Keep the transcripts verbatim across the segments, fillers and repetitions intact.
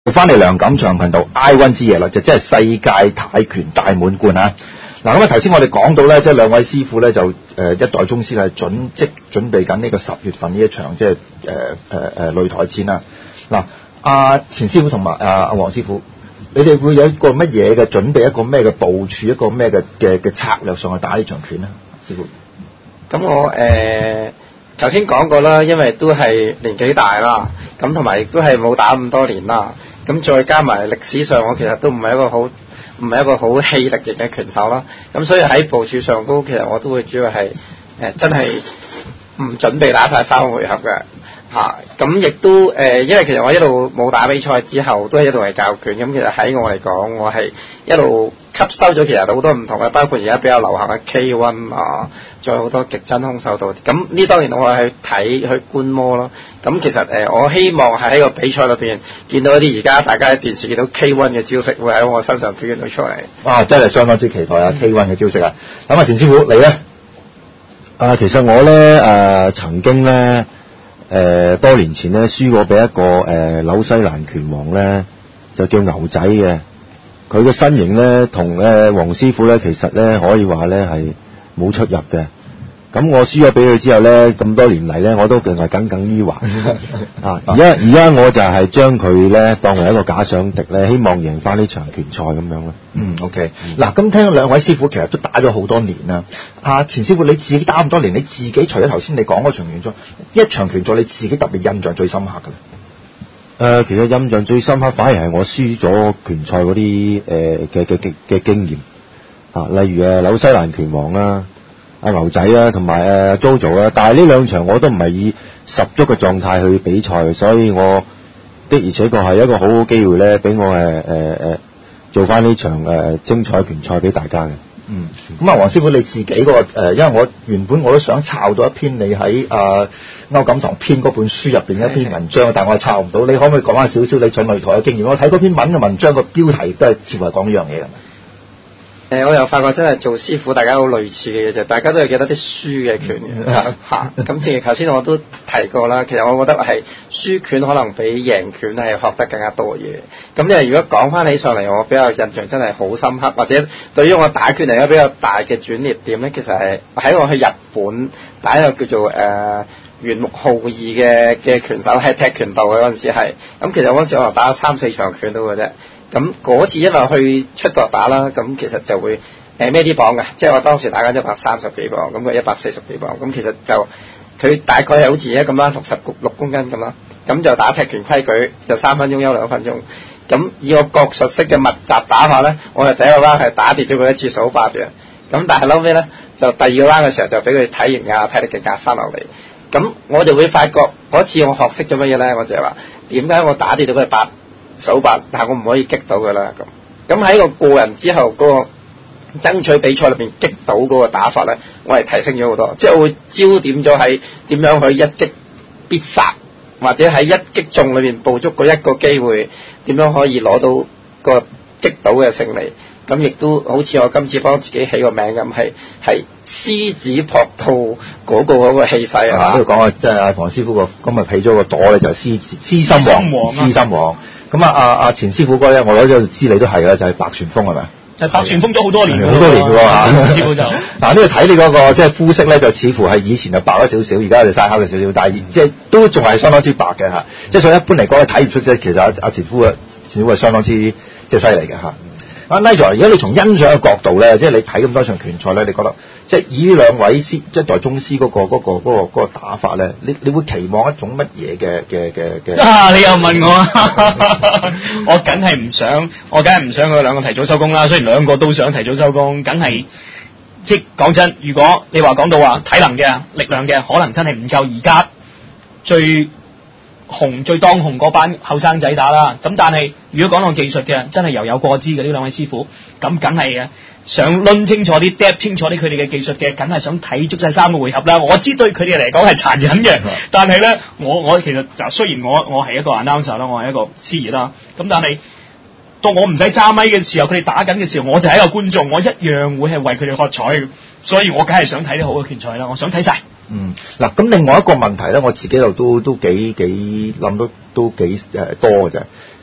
翻嚟梁錦祥頻道 I 一之夜啦，就即係世界泰拳大滿貫啊！嗱咁啊，頭先我哋講到咧，即係兩位師傅咧就誒、呃、一代宗師係準即準備緊呢個十月份呢一場即係誒誒誒擂台戰啦。嗱，阿錢師傅同埋阿阿黃師傅，你哋會有一個乜嘢嘅準備，一個咩嘅部署，一個咩嘅嘅嘅策略上去打呢場拳咧？師傅， 咁我誒頭先講過啦，因為都係年紀大啦，咁同埋亦都係冇打咁多年啦。咁再加埋歷史上，我其實都唔係一個好唔係一個好氣力型嘅拳手啦。咁所以喺部署上都其實我都會主要係誒、呃、真係唔準備打晒三個回合嘅嚇。咁、啊、亦都誒、呃，因為其實我一路冇打比賽之後，都係一路係教拳。咁其實喺我嚟講，我係一路吸收咗其實好多唔同嘅，包括而家比較流行嘅 K 一 啊，仲有好多極真空手道。咁呢當然我係去睇去觀摩咯。咁其實誒、呃，我希望係喺個比賽裏邊見到一啲而家大家喺電視見到 K 一 嘅招式，會喺我身上表現到出嚟。 哇！真係相當之期待啊 K 一 嘅招式啊！咁啊，錢師傅你咧？ 啊，其實我咧誒、呃、曾經咧誒、呃、多年前咧輸過俾一個誒、呃、紐西蘭拳王咧，就叫牛仔嘅。佢嘅身形咧同誒黃師傅咧，其實咧可以話咧係冇出入嘅。咁我輸咗俾佢之後咧，咁多年嚟咧，我都仲係耿耿於懷啊！而家而家我就係將佢咧當為一個假想敵咧，希望贏翻呢場拳賽咁樣咯。 嗯 ，OK。嗱，咁聽兩位師傅其實都打咗好多年啦。阿錢師傅你自己打咁多年，你自己除咗頭先你講嗰場拳賽，一場拳賽你自己特別印象最深刻嘅咧？ 誒、呃，其實印象最深刻反而係我輸咗拳賽嗰啲誒嘅嘅嘅嘅經驗啊，例如誒紐西蘭拳王啦。阿牛仔啊，同埋誒 Jojo 啊，但係呢兩場我都唔係以十足嘅狀態去比賽，所以我的而且確係一個好好機會咧，俾我誒誒誒做翻呢場誒、呃、精彩拳賽俾大家嘅。 嗯，咁啊，黃師傅你自己嗰個誒，因為我原本我都想抄到一篇你喺啊歐錦棠編嗰本書入邊一篇文章，但係我係抄唔到，你可唔可以講下少少你上擂台嘅經驗？我睇嗰篇文嘅文章個標題都係似乎係講呢樣嘢嘅。 誒、呃，我又發覺真係做師傅，大家好類似嘅嘢就，大家都係記得啲輸嘅拳嘅嚇。咁正如頭先我都提過啦，其實我覺得係輸拳可能比贏拳係學得更加多嘢。咁因為如果講翻起上嚟，我比較印象真係好深刻，或者對於我打拳嚟講比較大嘅轉捩點咧，其實係喺我去日本打一個叫做誒、呃、原木浩二嘅嘅拳手，係踢拳道嘅嗰陣時係。咁其實嗰陣時我打咗三四場拳到嘅啫。咁嗰次因為去出國打啦，咁其實就會誒孭啲磅嘅，即係我當時打緊一百三十幾磅，咁佢一百四十幾磅，咁其實就佢大概係好似而家咁啦，六十六公斤咁啦，咁就打踢拳規矩，就三分鐘休兩分鐘。咁以我國術式嘅密集打法咧，我係第一個 round 係打跌咗佢一次數八嘅，咁但係後尾咧就第二個 round 嘅時候就俾佢體型啊體力嘅壓翻落嚟，咁我就會發覺嗰次我學識咗乜嘢咧，我就係話點解我打跌到佢八手八，但係我唔可以擊到佢啦。咁咁喺個過人之後嗰、那個爭取比賽裏邊擊到嗰個打法咧，我係提升咗好多。即係我會焦點咗喺點樣去一擊必殺，或者喺一擊中裏邊捕捉嗰一個機會，點樣可以攞到個擊倒嘅勝利。咁亦都好似我今次幫自己起個名咁，係係獅子撲兔嗰個嗰個氣勢啊！ 呢度講啊，即係阿黃師傅個今日起咗個朵咧，就係獅獅心王，獅心王。咁啊，阿阿錢師傅哥咧，我攞咗知你都係啦，就係、是、白旋風係咪？ 係白旋風咗好多年， 好多年嘅喎嚇。 師傅就嗱呢度睇你嗰、那個即係膚色咧，就似乎係以前就白咗少少，而家就曬黑咗少少，但係即係都仲係相當之白嘅嚇。即係所以一般嚟講，睇唔出即係其實阿阿錢師傅啊，錢師傅係相當之即係犀利嘅嚇。阿 Nigel，而家你從欣賞嘅角度咧，即係你睇咁多場拳賽咧，你覺得即係以呢兩位師一代宗師嗰、那個嗰、那個嗰、那個那個打法咧，你你會期望一種乜嘢嘅嘅嘅嘅？ 啊！你又問我，我梗係唔想，我梗係唔想佢兩個提早收工啦。雖然兩個都想提早收工，梗係即係講真，如果你話講到話體能嘅力量嘅，可能真係唔夠而家最紅最當紅嗰班後生仔打啦，咁但係如果講到技術嘅，真係猶有過之嘅呢兩位師傅，咁梗係嘅，想論清楚啲 depth 清楚啲佢哋嘅技術嘅，梗係想睇足晒三個回合啦。我知對佢哋嚟講係殘忍嘅，但係咧，我我其實就雖然我我係一個 announcer 啦，我係一個司儀啦，咁但係當我唔使揸咪嘅時候，佢哋打緊嘅時候，我就係一個觀眾，我一樣會係為佢哋喝彩嘅，所以我梗係想睇啲好嘅拳賽啦，我想睇晒。 嗯，嗱，咁另外一個問題咧，我自己又都都幾幾諗到都幾誒多嘅啫。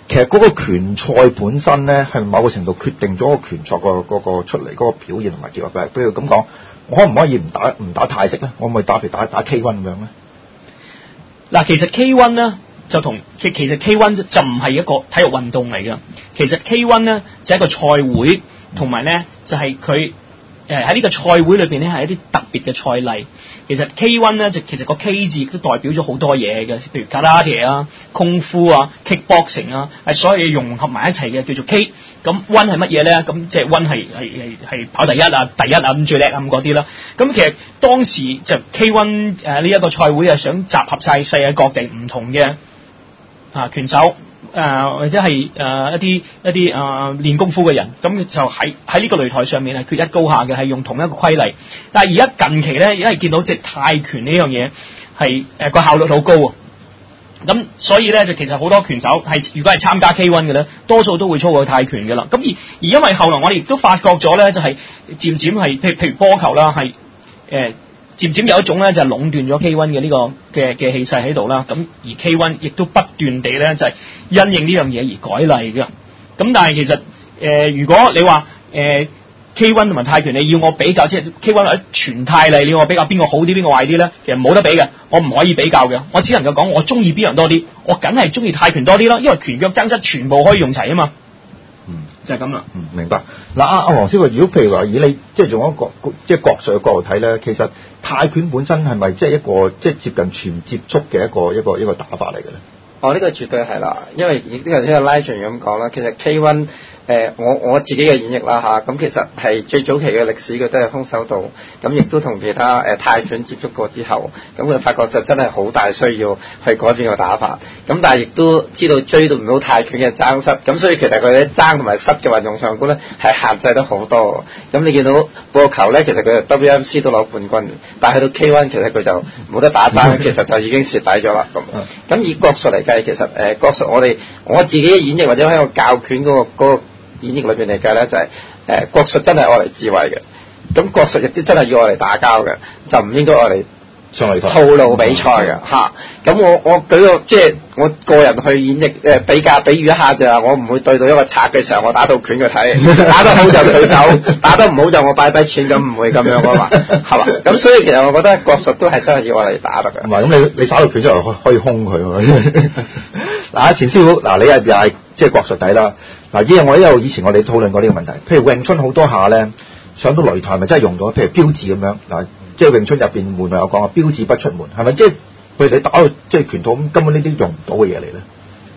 其實嗰個拳賽本身咧，係某個程度決定咗個拳賽個嗰個出嚟嗰個表現同埋結果。譬如咁講，我可唔可以唔打唔打泰式咧？我可唔可以打譬如打打 K 一咁樣咧？ 嗱，其實 K 一 咧就同其其實 K 一 就唔係一個體育運動嚟㗎。其實 K 一 咧就係一個賽會，同埋咧就係佢誒喺呢個賽會裏邊咧係一啲特別嘅賽例。其實 K 一 咧就其實個 K 字都代表咗好多嘢嘅，譬如 karate 啊、功夫啊、kickboxing 啊，係所有嘢融合埋一齊嘅，叫做 K。咁 one 係乜嘢咧？咁即係 one 係係係係跑第一啊、第一啊咁最叻啊咁嗰啲啦。咁其實當時就 K 一 誒呢一個賽會係想集合晒世界各地唔同嘅啊拳手。誒、呃、或者係誒、呃、一啲一啲誒、呃、練功夫嘅人，咁就喺喺呢個擂台上面係決一高下嘅，係用同一個規例。但係而家近期咧，因為見到即係泰拳呢樣嘢係誒個效率好高啊，咁所以咧就其實好多拳手係如果係參加 K 一 嘅咧，多數都會操過泰拳嘅啦。咁而而因為後來我哋亦都發覺咗咧，就係、是、漸漸係譬如譬如波球啦，係誒。呃漸漸有一種咧就係壟斷咗 K 一 嘅呢個嘅嘅氣勢喺度啦，咁而 K 一 亦都不斷地咧就係因應呢樣嘢而改例嘅。咁但係其實誒、呃，如果你話誒、呃、K 一 同埋泰拳，你要我比較，即係 K 一 或者全泰例，你要我比較邊個好啲，邊個壞啲咧？其實冇得比嘅，我唔可以比較嘅，我只能夠講我中意邊樣多啲，我梗係中意泰拳多啲啦，因為拳腳爭執全部可以用齊啊嘛。 嗯， 就係咁啦。 嗯，明白。嗱，阿阿黃師傅，如果譬如話以你即係從一個即係國術嘅角度睇咧，其實泰拳本身係咪即係一個即係接近全接觸嘅一個一個一個打法嚟嘅咧？ 哦，呢、這個絕對係啦，因為亦都頭先阿拉俊咁講啦，其實 K 一。誒、呃、我我自己嘅演繹啦嚇，咁、啊、其實係最早期嘅歷史佢都係空手道，咁亦都同其他誒、呃、泰拳接觸過之後，咁佢發覺就真係好大需要去改變個打法，咁但係亦都知道追到唔到泰拳嘅爭失，咁所以其實佢喺爭同埋失嘅運用上高咧係限制得好多。咁你見到波球咧，其實佢 W M C 都攞冠軍，但係去到 K 一 其實佢就冇得打爭，其實就已經蝕底咗啦。咁咁以國術嚟計，其實誒、呃、國術我哋我自己嘅演繹或者喺個教拳嗰、那個嗰、那個演繹裏邊嚟計咧，就係、是、誒、呃、國術真係愛嚟智慧嘅，咁國術亦都真係要愛嚟打交嘅，就唔應該愛嚟上嚟套路比賽嘅嚇。咁、嗯、我我舉個即係我個人去演繹誒、呃、比較比喻一下就係，我唔會對到一個賊嘅時候，我打套拳佢睇，打得好就佢走，打得唔好就我擺低錢，咁唔會咁樣啊嘛，係嘛？咁所以其實我覺得國術都係真係要愛嚟打得嘅。 唔係，咁你你耍到拳出嚟可可以兇佢喎。嗱，錢師傅，嗱你又又係即係國術底啦。嗱，因為我一路以前我哋討論過呢個問題，譬如詠春好多下咧，上到擂台咪真係用咗，譬如標誌咁樣嗱，即係詠春入邊門咪有講啊，標誌不出門，係咪即係佢哋打到即係拳套咁，根本呢啲用唔到嘅嘢嚟咧？誒、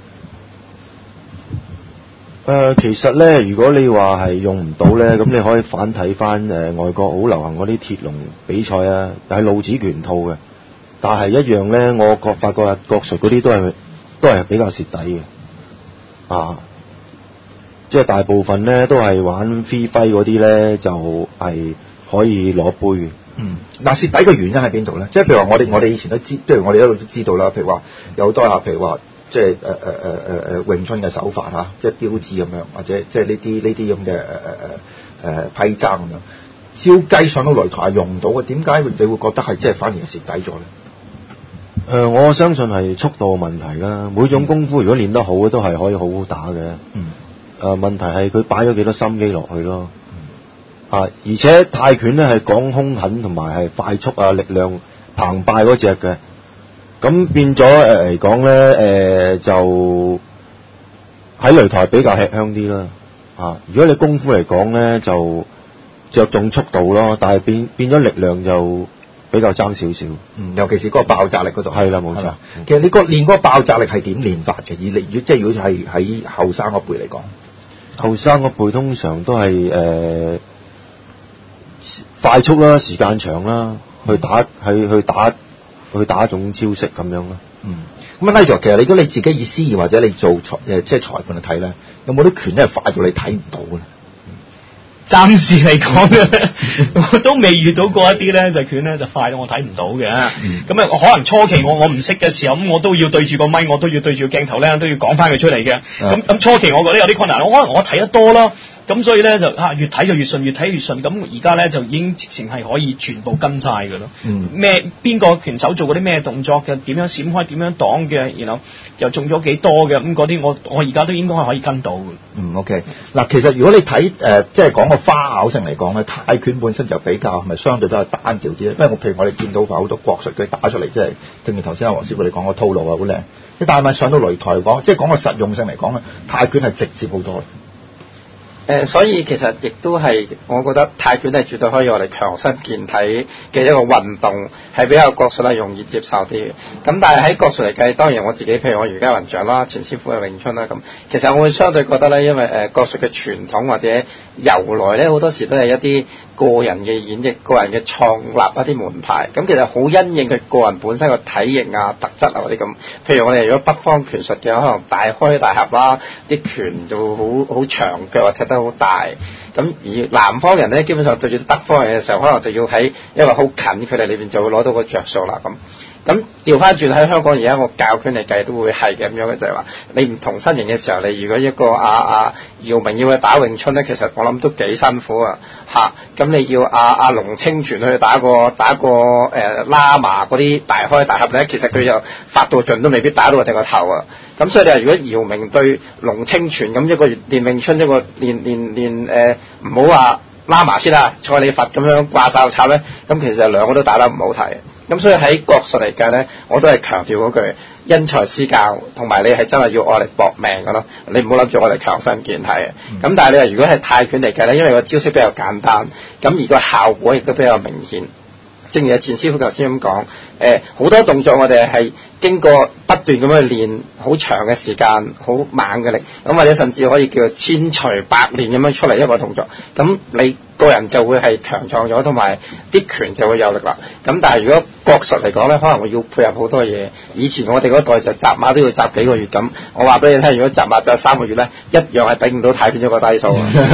呃，其實咧，如果你話係用唔到咧，咁你可以反睇翻誒外國好流行嗰啲鐵籠比賽啊，係露指拳套嘅，但係一樣咧，我覺發覺啊，國術嗰啲都係都係比較蝕底嘅啊。即係大部分咧都係玩 free fight 嗰啲咧，就係、是、可以攞杯嘅。 嗯，嗱蝕底嘅原因喺邊度咧？即係譬如話我哋我哋以前都知，即係我哋一路都知道啦。譬如話有好多啊，譬如話即係誒誒誒誒誒詠春嘅手法嚇，即係標誌咁樣，或者即係呢啲呢啲咁嘅誒誒誒誒批爭咁樣。照計上到擂台係用唔到嘅，點解你會覺得係即係反而係蝕底咗咧？ 誒、呃，我相信係速度嘅問題啦。每種功夫如果練得好，都係可以好好打嘅。嗯。誒、呃、問題係佢擺咗幾多心機落去咯，啊！而且泰拳咧係講兇狠同埋係快速啊，力量澎湃嗰隻嘅，咁變咗誒嚟講咧誒就喺擂台比較吃香啲啦，啊！如果你功夫嚟講咧就着重速度咯，但係變變咗力量就比較爭少少。 嗯，尤其是嗰個爆炸力嗰度。係啦，冇錯。 嗯、 其實你個練嗰個爆炸力係點練法嘅？以你如即係如果係喺後生嗰輩嚟講。 後生嗰輩通常都係誒、呃、快速啦，時間長啦，去打去去打去打一種招式咁樣咯。 嗯，咁啊，拉住其實如果你自己以師爺或者你做裁誒即係裁判去睇咧，有冇啲拳咧快到你睇唔到嘅？ 暫時嚟講嘅，我都未遇到過一啲咧就拳咧就快到我睇唔到嘅。咁啊、嗯，可能初期我我唔識嘅時候，咁我都要對住個咪，我都要對住個鏡頭咧，都要講翻佢出嚟嘅。咁咁、嗯、初期我覺得有啲困難，我可能我睇得多啦， 咁所以咧就啊越睇就越順，越睇越順。咁而家咧就已經直情係可以全部跟晒㗎咯。咩邊個拳手做嗰啲咩動作嘅，點樣閃開，點樣擋嘅，然後又中咗幾多嘅，咁嗰啲我我而家都應該係可以跟到嘅。 嗯 OK 嗱，其實如果你睇誒、呃、即係講個花巧性嚟講咧，泰拳本身就比較係咪相對都係單調啲咧？因為我譬如我哋見到好多國術佢打出嚟，即係正如頭先阿黃師傅你講個套路啊好靚。但係咪上到擂台講，即係講個實用性嚟講咧，泰拳係直接好多。 誒、呃，所以其實亦都係，我覺得泰拳係絕對可以我哋強身健體嘅一個運動，係比較國術係容易接受啲嘅。咁但係喺國術嚟計，當然我自己譬如我瑜伽雲掌啦，前師傅係詠春啦，咁其實我會相對覺得咧，因為誒、呃、國術嘅傳統或者由來咧，好多時都係一啲個人嘅演繹、個人嘅創立一啲門派。咁其實好因應佢個人本身個體型啊、特質啊嗰啲咁。譬如我哋如果北方拳術嘅，可能大開大合啦，啲拳就好好長腳啊，踢得好大。咁而南方人咧，基本上對住北方人嘅時候，可能就要喺一個好近距離裏邊就會攞到個着數啦。咁咁調翻轉喺香港而家我教拳嚟計都會係咁樣嘅，就係、是、話你唔同身形嘅時候，你如果一個阿阿姚明要去打詠春咧，其實我諗都幾辛苦啊嚇。咁你要阿阿龍清泉去打個打個誒、呃、拉麻嗰啲大開大合咧，其實佢就發到盡都未必打到我哋個頭啊。咁所以你話如果姚明對龍清泉咁一個練詠春，一個練練練誒唔好話拉麻先啦，蔡李佛咁樣掛哨插咧，咁其實兩個都打得唔好睇。咁所以喺國術嚟計咧，我都係強調嗰句因材施教，同埋你係真係要愛嚟搏命嘅咯。你唔好諗住我哋強身健體嘅。咁、嗯、但係你話如果係泰拳嚟計咧，因為個招式比較簡單，咁而個效果亦都比較明顯。正如阿錢師傅頭先咁講，誒、呃、好多動作我哋係經過不斷咁去練好長嘅時間，好猛嘅力，咁或者甚至可以叫做千錘百煉咁樣出嚟一個動作，咁你個人就會係強壯咗，同埋啲拳就會有力啦。咁但係如果國術嚟講咧，可能會要配合好多嘢。以前我哋嗰代就習馬都要習幾個月咁，我話俾你聽，如果習馬習三個月咧，一樣係頂唔到泰拳一個低數。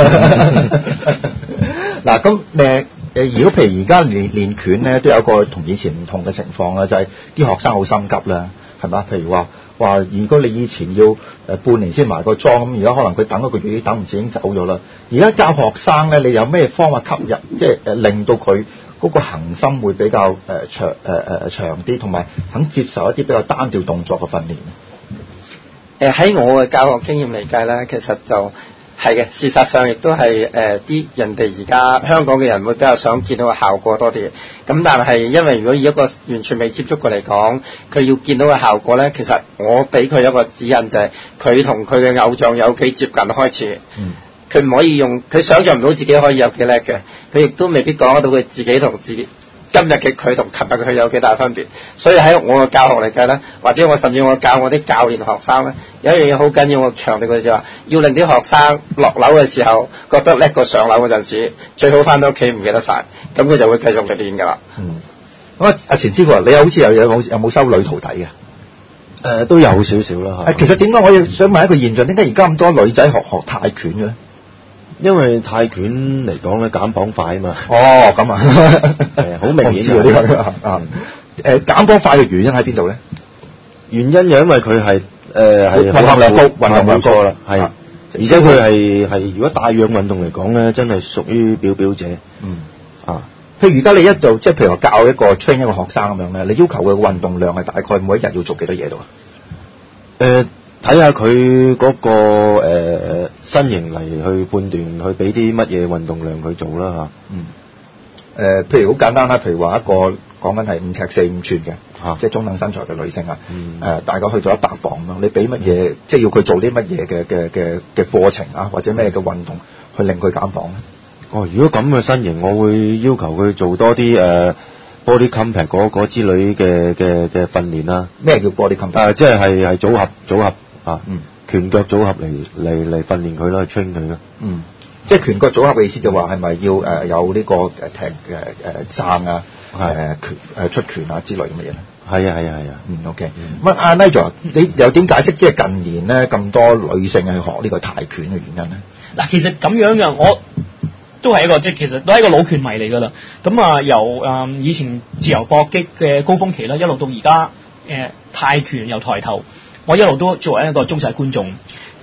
嗱咁誒。誒，如果譬如而家練練拳咧，都有個同以前唔同嘅情況啦，就係、是、啲學生好心急啦，係嘛？譬如話話，如果你以前要誒半年先埋個妝，咁而家可能佢等一個月等唔切已經走咗啦。而家教學生咧，你有咩方法吸引，即係誒令到佢嗰個恆心會比較誒、呃、長誒誒、呃、長啲，同埋肯接受一啲比較單調動作嘅訓練咧？誒喺、呃、我嘅教學經驗嚟計咧，其實就。係嘅，事實上亦都係誒啲人哋而家香港嘅人會比較想見到個效果多啲。咁但係因為如果以一個完全未接觸過嚟講，佢要見到個效果咧，其實我俾佢一個指引就係佢同佢嘅偶像有幾接近開始。佢唔、嗯、可以用佢想象唔到自己可以有幾叻嘅，佢亦都未必講得到佢自己同自己。今日嘅佢同琴日嘅佢有幾大分別，所以喺我嘅教學嚟計咧，或者我甚至我教我啲教練學生咧，有一樣嘢好緊要，我強調佢就話，要令啲學生落樓嘅時候覺得叻過上樓嗰陣時，最好翻到屋企唔記得晒，咁佢就會繼續去練㗎啦。 嗯，咁啊，阿錢師傅，你好似有有冇有冇收女徒弟嘅？誒、 呃，都有少少啦。 誒，其實點解我亦想問一個現象，點解而家咁多女仔學學泰拳嘅咧？ 因為泰拳嚟講咧減磅快啊嘛。 哦，咁啊， 係好明顯嘅呢個啊。誒，減磅快嘅原因喺邊度咧？ 原因就因為佢係誒係運動量高，運動量高啦， 係，而且佢係係如果帶氧運動嚟講咧，真係屬於表表者。 嗯。啊， 譬如而家你一度即係譬如話教一個 train 一個學生咁樣咧，你要求佢嘅運動量係大概每一日要做幾多嘢度啊？ 誒、呃。睇下佢嗰個誒、呃、身形嚟去判斷，去俾啲乜嘢運動量佢做啦嚇。 嗯。誒、呃，譬如好簡單啦，譬如話一個講緊係五尺四五寸嘅，啊、即係中等身材嘅女性啊。嗯。誒、呃，大概去到一百磅咁樣，你俾乜嘢？即係要佢做啲乜嘢嘅嘅嘅嘅課程啊，或者咩嘅運動去令佢減磅咧？ 哦，如果咁嘅身形，我會要求佢做多啲誒。呃body compact 嗰嗰之類嘅嘅嘅訓練啦。 咩叫 body compact？ 啊，即係係係組合組合啊， 嗯，拳腳組合嚟嚟嚟訓練佢啦，去 train 佢啦。 嗯，即係拳腳組合嘅意思就話係咪要誒、呃、有呢個誒踢誒誒撐啊，誒拳誒出拳啊之類咁嘅嘢咧？ 係啊係啊係啊。 嗯 OK。咁阿 Nigel，你又點解釋即係近年咧咁多女性去學呢個泰拳嘅原因咧？ 嗱，其實咁樣嘅我。都係一個即係其實都係一個老拳迷嚟㗎啦。咁啊由誒、呃、以前自由搏擊嘅高峰期啦，一路到而家誒泰拳由抬頭，我一路都作為一個忠實觀眾。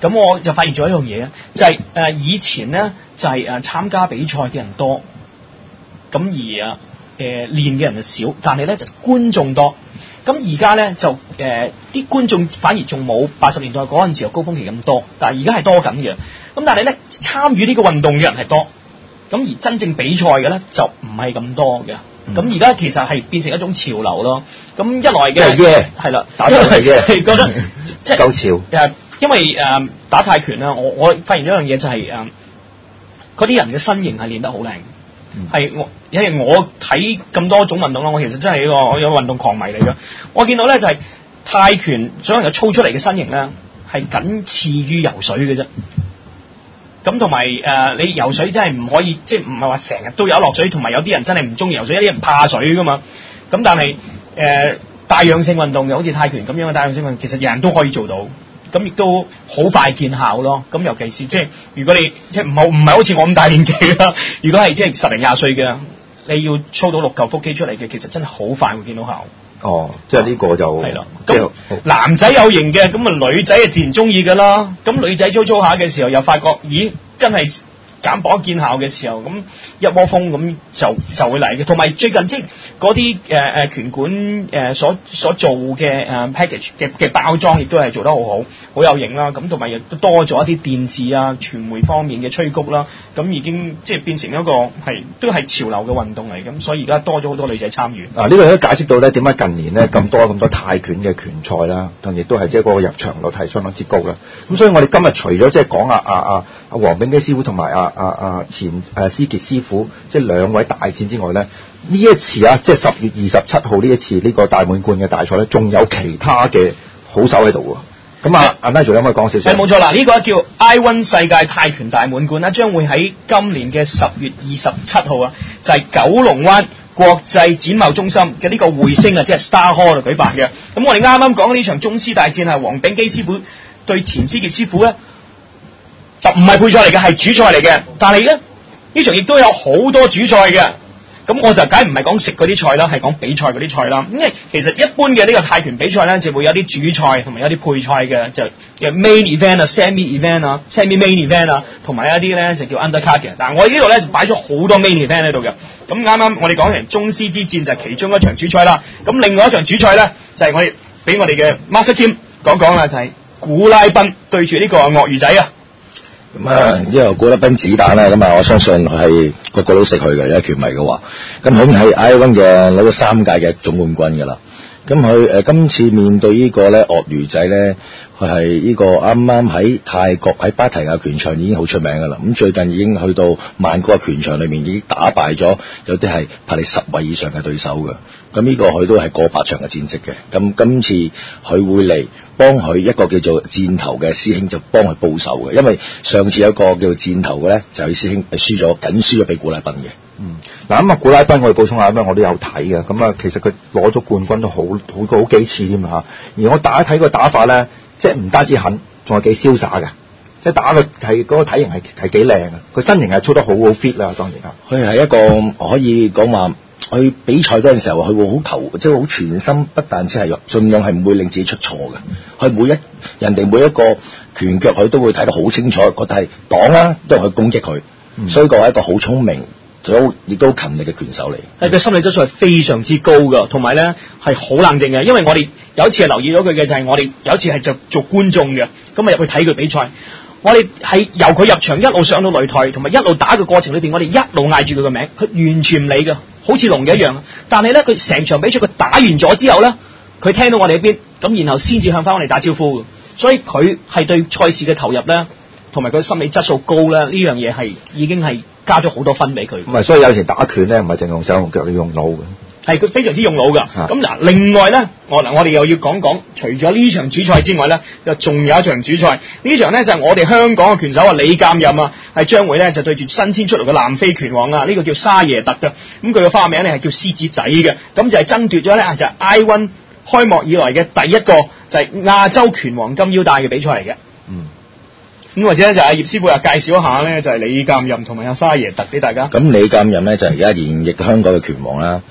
咁我就發現咗一樣嘢，就係、是、誒、呃、以前咧就係、是、誒、呃、參加比賽嘅人多，咁而啊誒練嘅人就少，但係咧就觀眾多。咁而家咧就誒啲、呃、觀眾反而仲冇八十年代嗰陣時候高峰期咁多，但係而家係多緊嘅。咁但係咧參與呢個運動嘅人係多，咁而真正比賽嘅咧就唔係咁多嘅。咁而家其實係變成一種潮流咯。咁一來嘅係係啦， 打出嚟嘅係覺得即係夠潮。 誒，因為誒、呃、打泰拳啦，我我發現咗一樣嘢就係誒嗰啲人嘅身形係練得好靚。係我，因為我睇咁多種運動啦，我其實真係一個我有運動狂迷嚟嘅。我見到咧就係、是、泰拳所能夠操出嚟嘅身形咧，係僅次於游水嘅啫。咁同埋誒，你游水真係唔可以，即係唔係話成日都有落水，同埋有啲人真係唔中意游水，有啲人怕水噶嘛。咁但係誒、呃、帶氧性運動嘅，好似泰拳咁樣嘅帶氧性運動，其實人人都可以做到。咁亦都好快見效咯。咁尤其是即係如果你即係唔好唔係好似我咁大年紀啦，如果係即係十零廿歲嘅，你要操到六嚿腹肌出嚟嘅，其實真係好快會見到效。 哦，即係呢個就係啦。咁男仔有型嘅，咁啊女仔啊自然中意㗎啦。咁女仔操操下嘅時候，又發覺咦真係減磅見效嘅時候，咁一窩蜂咁就就會嚟嘅。同埋最近即係嗰啲誒誒拳館誒、呃、所所做嘅誒、呃、package 嘅嘅包裝，亦都係做得好好，好有型啦。咁同埋亦都多咗一啲電視啊、傳媒方面嘅催谷啦。咁已經即係變成一個係都係潮流嘅運動嚟。咁所以而家多咗好多女仔參與。 啊，呢、這個都解釋到咧點解近年咧咁多咁多泰拳嘅拳賽啦，同亦都係即係嗰個入場率係相當之高啦。咁所以我哋今日除咗即係講啊啊啊啊黃炳基師傅同埋啊啊啊前誒施傑師傅即係兩位大戰之外咧，呢一次啊即係十月二十七號呢一次呢個大滿貫嘅大賽咧，仲有其他嘅好手喺度喎。咁啊，阿 Nigel 可唔可以講少少？ 係冇錯啦，呢、這個叫 I O N 世界泰拳大滿貫啦，將會喺今年嘅十月二十七號啊，就係、是、九龍灣國際展貿中心嘅呢個匯星啊，即係 Star Hall 度舉辦嘅。咁我哋啱啱講呢場宗師大戰係黃炳基師傅對錢思傑師傅咧，就唔係配賽嚟嘅，係主賽嚟嘅。但係咧呢場亦都有好多主賽嘅。咁我就梗唔係講食嗰啲菜啦，係講比賽嗰啲菜啦。因為其實一般嘅呢個泰拳比賽咧，就會有啲主賽同埋有啲配賽嘅，就嘅 main event 啊、semi event 啊、semi main event 啊，同埋一啲咧就叫 undercard 嘅。但係我呢度咧就擺咗好多 main event 喺度嘅。咁啱啱我哋講完宗師之戰就係其中一場主賽啦。咁另外一場主賽咧就係、是、我哋俾我哋嘅 Master Kim 講講啦，就係、是、古拉賓對住呢個鱷魚仔啊。 咁啊，因為古拉賓子彈啦，咁啊，我相信係個個都識佢嘅，因為拳迷嘅話，咁佢係 I O N 嘅攞咗三屆嘅總冠軍㗎啦。咁佢誒今次面對個呢個咧鱷魚仔咧，佢係呢個啱啱喺泰國喺芭提雅拳場已經好出名㗎啦。咁最近已經去到曼谷嘅拳場裏面已經打敗咗有啲係排你十位以上嘅對手㗎。咁呢個佢都係過百場嘅戰績嘅。咁今次佢會嚟幫佢一個叫做箭頭嘅師兄就幫佢報仇嘅，因為上次有一個叫做箭頭嘅咧，就係師兄係輸咗，緊輸咗俾古拉賓嘅。 嗯，嗱咁啊，古拉賓我哋補充下，因為我都有睇嘅，咁啊，其實佢攞咗冠軍都好好好幾次添嚇。而我大家睇個打法咧，即係唔單止狠，仲係幾瀟灑嘅，即係打個係嗰個體型係係幾靚嘅，佢身形係操得好好 fit 啦，當然嚇。 佢係一個可以講話，佢比賽嗰陣時候，佢會好投，即係好全心，不但只係盡量係唔會令自己出錯嘅。佢每一人哋每一個拳腳，佢都會睇得好清楚，覺得係擋啦，都係去攻擊佢，嗯、所以佢係一個好聰明。亦都勤力嘅拳手嚟， 係佢心理質素係非常之高㗎，同埋咧係好冷靜嘅。因為我哋有一次係留意到佢嘅，就係、是、我哋有一次係做做觀眾嘅，咁啊入去睇佢比賽。我哋係由佢入場一路上到擂台，同埋一路打嘅過程裏邊，我哋一路嗌住佢個名，佢完全唔理㗎，好似聾嘅一樣。但係咧，佢成場比賽佢打完咗之後咧，佢聽到我哋一邊，咁然後先至向翻我哋打招呼嘅。所以佢係對賽事嘅投入咧，同埋佢心理質素高咧，呢樣嘢係已經係加咗好多分俾佢。 唔係，所以有時打拳咧，唔係淨用手用腳，要用腦嘅。 係佢非常之用腦㗎。咁嗱，另外咧，我嗱我哋又要講講，除咗呢場主賽之外咧，就仲有一場主賽。呢場咧就係、是、我哋香港嘅拳手啊李鑑任啊，係將會咧就對住新鮮出爐嘅南非拳王啊，呢、這個叫沙耶特嘅。咁佢嘅花名咧係叫獅子仔嘅。咁就係爭奪咗咧就係 I O N 開幕以來嘅第一個就係亞洲拳王金腰帶嘅比賽嚟嘅。嗯。咁或者就阿葉師傅又介紹一下咧，就係、是、李鑑任同埋阿沙耶特俾大家。 咁李鑑任咧就係而家現役香港嘅拳王啦。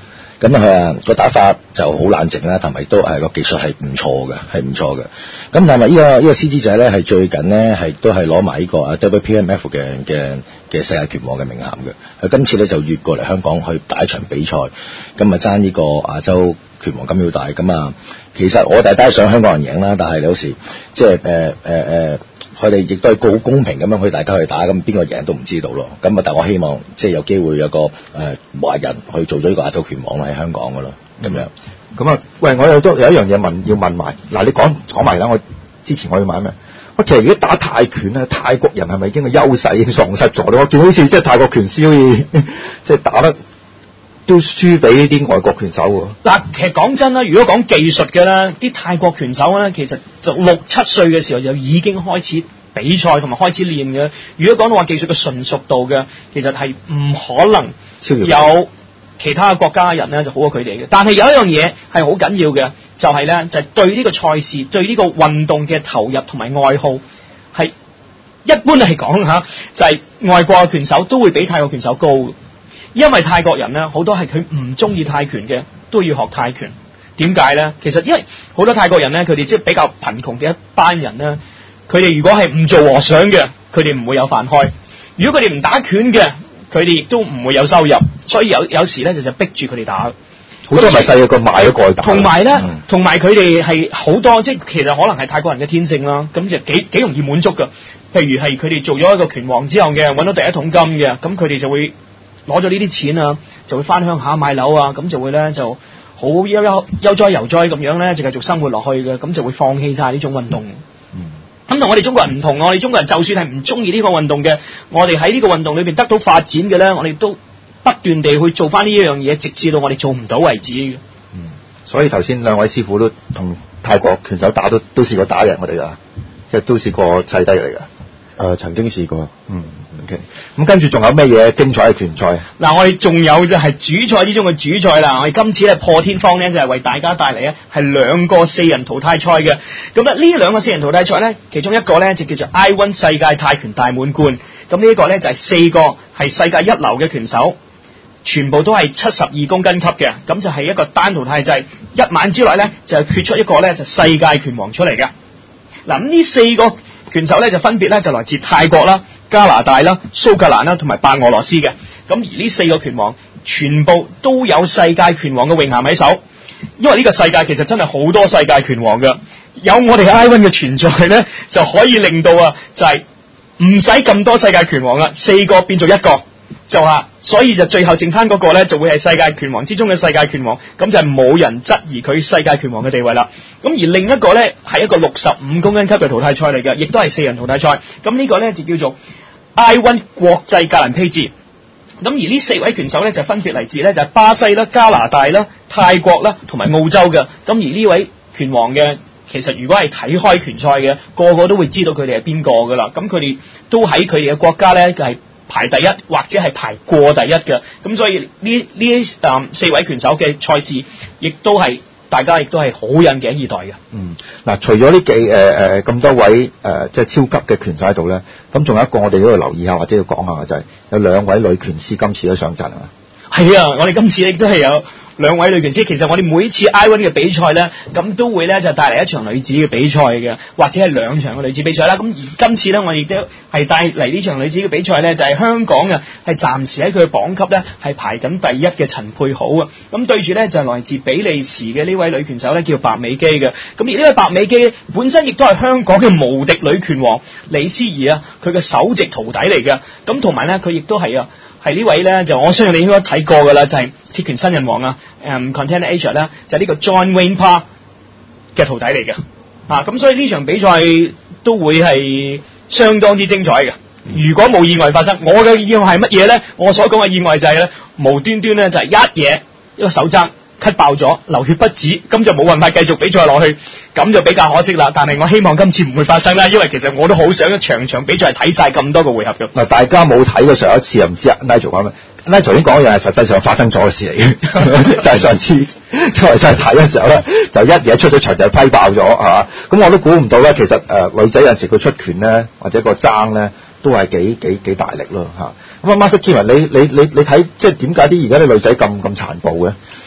咁啊個打法就好冷靜啦，同埋都係個技術係唔錯嘅，係唔錯嘅。咁但係呢個呢個獅子仔咧係最近咧係都係攞埋呢個啊 W P M F 嘅嘅嘅世界拳王嘅名銜嘅。佢今次咧就越過嚟香港去打一場比賽，咁啊爭呢個亞洲拳王金腰帶。咁啊其實我哋都係想香港人贏啦，但係有時即係誒誒誒，佢哋亦都係好公平咁樣去大家去打，咁邊個贏都唔知道咯。咁啊，但我希望即係有機會有個誒華人去做咗呢個亞洲拳王喺香港噶咯，咁樣。 咁啊，喂，我有都有一樣嘢問要問埋，嗱你講講埋啦，我之前我要問咩？我其實如果打泰拳咧，泰國人係咪已經個優勢已經喪失咗咧？我見好似即係泰國拳師好似即係打得都輸俾呢啲外國拳手喎。 嗱，其實講真啦，如果講技術嘅咧，啲泰國拳手咧，其實就六七歲嘅時候就已經開始比賽同埋開始練嘅。如果講到話技術嘅純熟度嘅，其實係唔可能有其他國家人咧就好過佢哋嘅。但係有一樣嘢係好緊要嘅，就係、是、咧就係、是、對呢個賽事、對呢個運動嘅投入同埋愛好係一般嚟講嚇，就係、是、外國嘅拳手都會比泰國拳手高。因為泰國人咧好多係佢唔中意泰拳嘅，都要學泰拳。點解咧？其實因為好多泰國人咧，佢哋即係比較貧窮嘅一班人咧，佢哋如果係唔做和尚嘅，佢哋唔會有飯開；如果佢哋唔打拳嘅，佢哋亦都唔會有收入。所以有有時咧就就逼住佢哋打。 好多咪細個買咗過去打。 同埋咧，同埋佢哋係好多，即係其實可能係泰國人嘅天性啦。咁就幾幾容易滿足㗎。譬如係佢哋做咗一個拳王之後嘅，揾到第一桶金嘅，咁佢哋就會攞咗呢啲錢啊，就會翻鄉下買樓啊，咁就會咧就好悠悠悠哉悠哉咁樣咧，就繼續生活落去嘅，咁就會放棄晒呢種運動。嗯，咁同我哋中國人唔同，我哋中國人就算係唔中意呢個運動嘅，我哋喺呢個運動裏邊得到發展嘅咧，我哋都不斷地去做翻呢一樣嘢，直至到我哋做唔到為止嘅。 嗯，所以頭先兩位師傅都同泰國拳手打都都試過打贏我哋噶，即係都試過砌低嚟噶。 誒、呃，曾經試過。 嗯。OK，咁跟住仲有咩嘢精彩嘅拳賽？ 嗱，我哋仲有就係主賽之中嘅主賽啦。我哋今次咧破天荒咧就係為大家帶嚟咧係兩個四人淘汰賽嘅。咁咧呢兩個四人淘汰賽咧，其中一個咧就叫做 I O N 世界泰拳大滿貫。咁呢一個咧就係四個係世界一流嘅拳手，全部都係七十二公斤級嘅。咁就係一個單淘汰制，一晚之內咧就係決出一個咧就世界拳王出嚟嘅。嗱，咁呢四個拳手咧就分別咧就來自泰國啦、加拿大啦、蘇格蘭啦同埋白俄羅斯嘅。咁而呢四個拳王全部都有世界拳王嘅榮銜喺手，因為呢個世界其實真係好多世界拳王嘅，有我哋 I O N 嘅存在咧，就可以令到啊就係唔使咁多世界拳王啦，四個變做一個就話，所以就最後剩翻嗰個咧就會係世界拳王之中嘅世界拳王，咁就係冇人質疑佢世界拳王嘅地位啦。咁而另一個咧係一個六十五公斤級嘅淘汰賽嚟嘅，亦都係四人淘汰賽。咁呢個咧就叫做 I O N 國際格蘭披治。咁而呢四位拳手咧就分別嚟自咧就係巴西啦、加拿大啦、泰國啦同埋澳洲嘅。咁而呢位拳王嘅，其實如果係睇開拳賽嘅，個個都會知道佢哋係邊個噶啦。咁佢哋都喺佢哋嘅國家咧係排第一或者係排過第一嘅。咁所以呢呢誒四位拳手嘅賽事，亦都係大家亦都係好引頸以待嘅。嗯， 嗱，除咗呢幾誒誒咁多位誒、呃、即係超級嘅拳手喺度咧，咁仲有一個我哋都要留意下或者要講下嘅就係、是、有兩位女拳師今次都上陣啊。 係啊，我哋今次亦都係有兩位女拳師。其實我哋每次 I O N 嘅比賽咧，咁都會咧就帶嚟一場女子嘅比賽嘅，或者係兩場嘅女子比賽啦。咁而今次咧，我哋亦都係帶嚟呢場女子嘅比賽咧，就係、是、香港嘅，係暫時喺佢嘅榜級咧係排緊第一嘅陳佩好啊。咁對住咧就係、是、來自比利時嘅呢位女拳手咧，叫白美基嘅。咁而呢位白美基本身亦都係香港嘅無敵女拳王李思怡啊，佢嘅首席徒弟嚟嘅。咁同埋咧，佢亦都係啊。係呢位咧，就我相信你應該睇過㗎啦，就係、是、鐵拳新人王啊，誒 Contender Asia 啦，就係呢個 John Wayne Parr 嘅徒弟嚟嘅，啊咁所以呢場比賽都會係相當之精彩嘅。如果冇意外發生，我嘅意外係乜嘢咧？我所講嘅意外就係咧，無端端咧就係一嘢一個手踭咳爆咗，流血不止，咁就冇辦法繼續比賽落去，咁就比較可惜啦。但係我希望今次唔會發生啦，因為其實我都好想一場場比賽睇晒咁多個回合嘅。 嗱，大家冇睇過上一次又唔知啊 Nigel 講咩 Nigel 頭先講嘅嘢係實際上發生咗嘅事嚟嘅，就係上次因為真係睇嘅時候咧，就一嘢出咗場就批爆咗，係嘛？咁我都估唔到咧，其實誒、呃、女仔有陣時佢出拳咧，或者個踭咧，都係幾幾幾大力咯嚇。咁啊 Master Kevin，你你你你睇即係點解啲而家啲女仔咁咁殘暴嘅？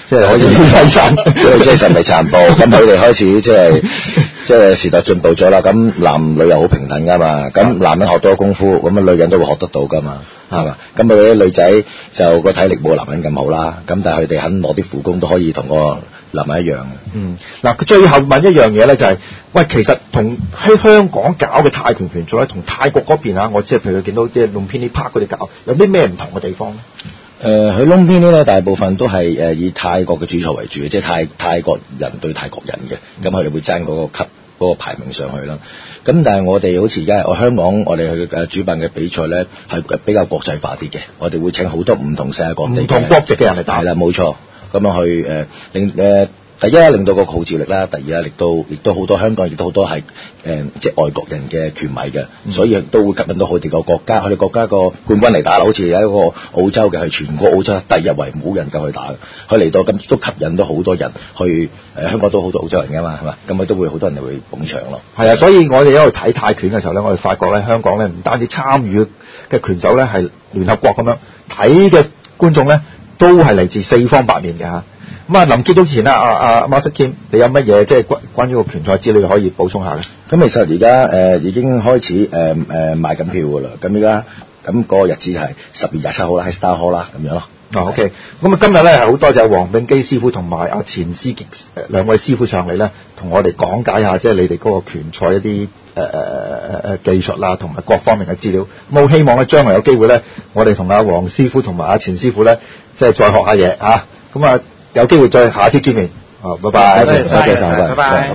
即係可以睇晒。 因為即係神未殘暴，咁佢哋開始即係即係時代進步咗啦。咁男女又好平等噶嘛，咁男人學多功夫，咁啊女人都會學得到噶嘛，係嘛？咁啊啲女仔就個體力冇男人咁好啦，咁但係佢哋肯攞啲苦工都可以同個男人一樣嘅。 嗯，嗱，佢最後問一樣嘢咧，就係、是、喂，其實同喺香港搞嘅泰拳拳賽咧，同泰國嗰邊啊，我即係譬如見到即係 Lumpini Park 佢哋搞，有啲咩唔同嘅地方咧？ 誒佢 Lumpini 咧，大部分都係誒以泰國嘅主賽為主嘅，即係泰泰國人對泰國人嘅，咁佢哋會爭嗰個級嗰、嗰個排名上去啦。咁但係我哋好似而家我香港我哋去誒主辦嘅比賽咧，係比較國際化啲嘅，我哋會請好多唔同世界各地唔同國籍嘅人嚟打。 係啦，冇錯，咁樣去誒、呃、令誒。呃第一令到個號召力啦，第二啊，亦都亦都好多香港亦都好多係誒、呃、即係外國人嘅拳迷嘅，嗯、所以都會吸引到佢哋個國家，佢哋國家個冠軍嚟打啦。好似有一個澳洲嘅係全個澳洲第一位冇人夠去打嘅，佢嚟到咁都吸引到好多人去誒、呃、香港都好多澳洲人㗎嘛，係嘛？咁佢都會好多人嚟會捧場咯。係啊，所以我哋一路睇泰拳嘅時候咧，我哋發覺咧香港咧唔單止參與嘅拳手咧係聯合國咁樣睇嘅觀眾咧都係嚟自四方八面嘅嚇。咁啊，臨結到之前咧，阿阿 Master Kim，你有乜嘢即係關關於個拳賽資料可以補充下嘅？ 咁其實而家誒已經開始誒誒、呃、賣緊票㗎啦。咁而家咁嗰個日子係十月廿七號啦，喺 Star Hall 啦咁樣咯。 哦 OK，咁啊今日咧係好多謝黃秉基師傅同埋阿錢思傑兩位師傅上嚟咧，同我哋講解下即係你哋嗰個拳賽一啲誒誒誒誒技術啦，同埋各方面嘅資料。咁我希望咧將來有機會咧，我哋同阿黃師傅同埋阿錢師傅咧，即係再學下嘢啊。咁啊〜有機會再下次見面，好，拜拜， 多謝晒，拜拜。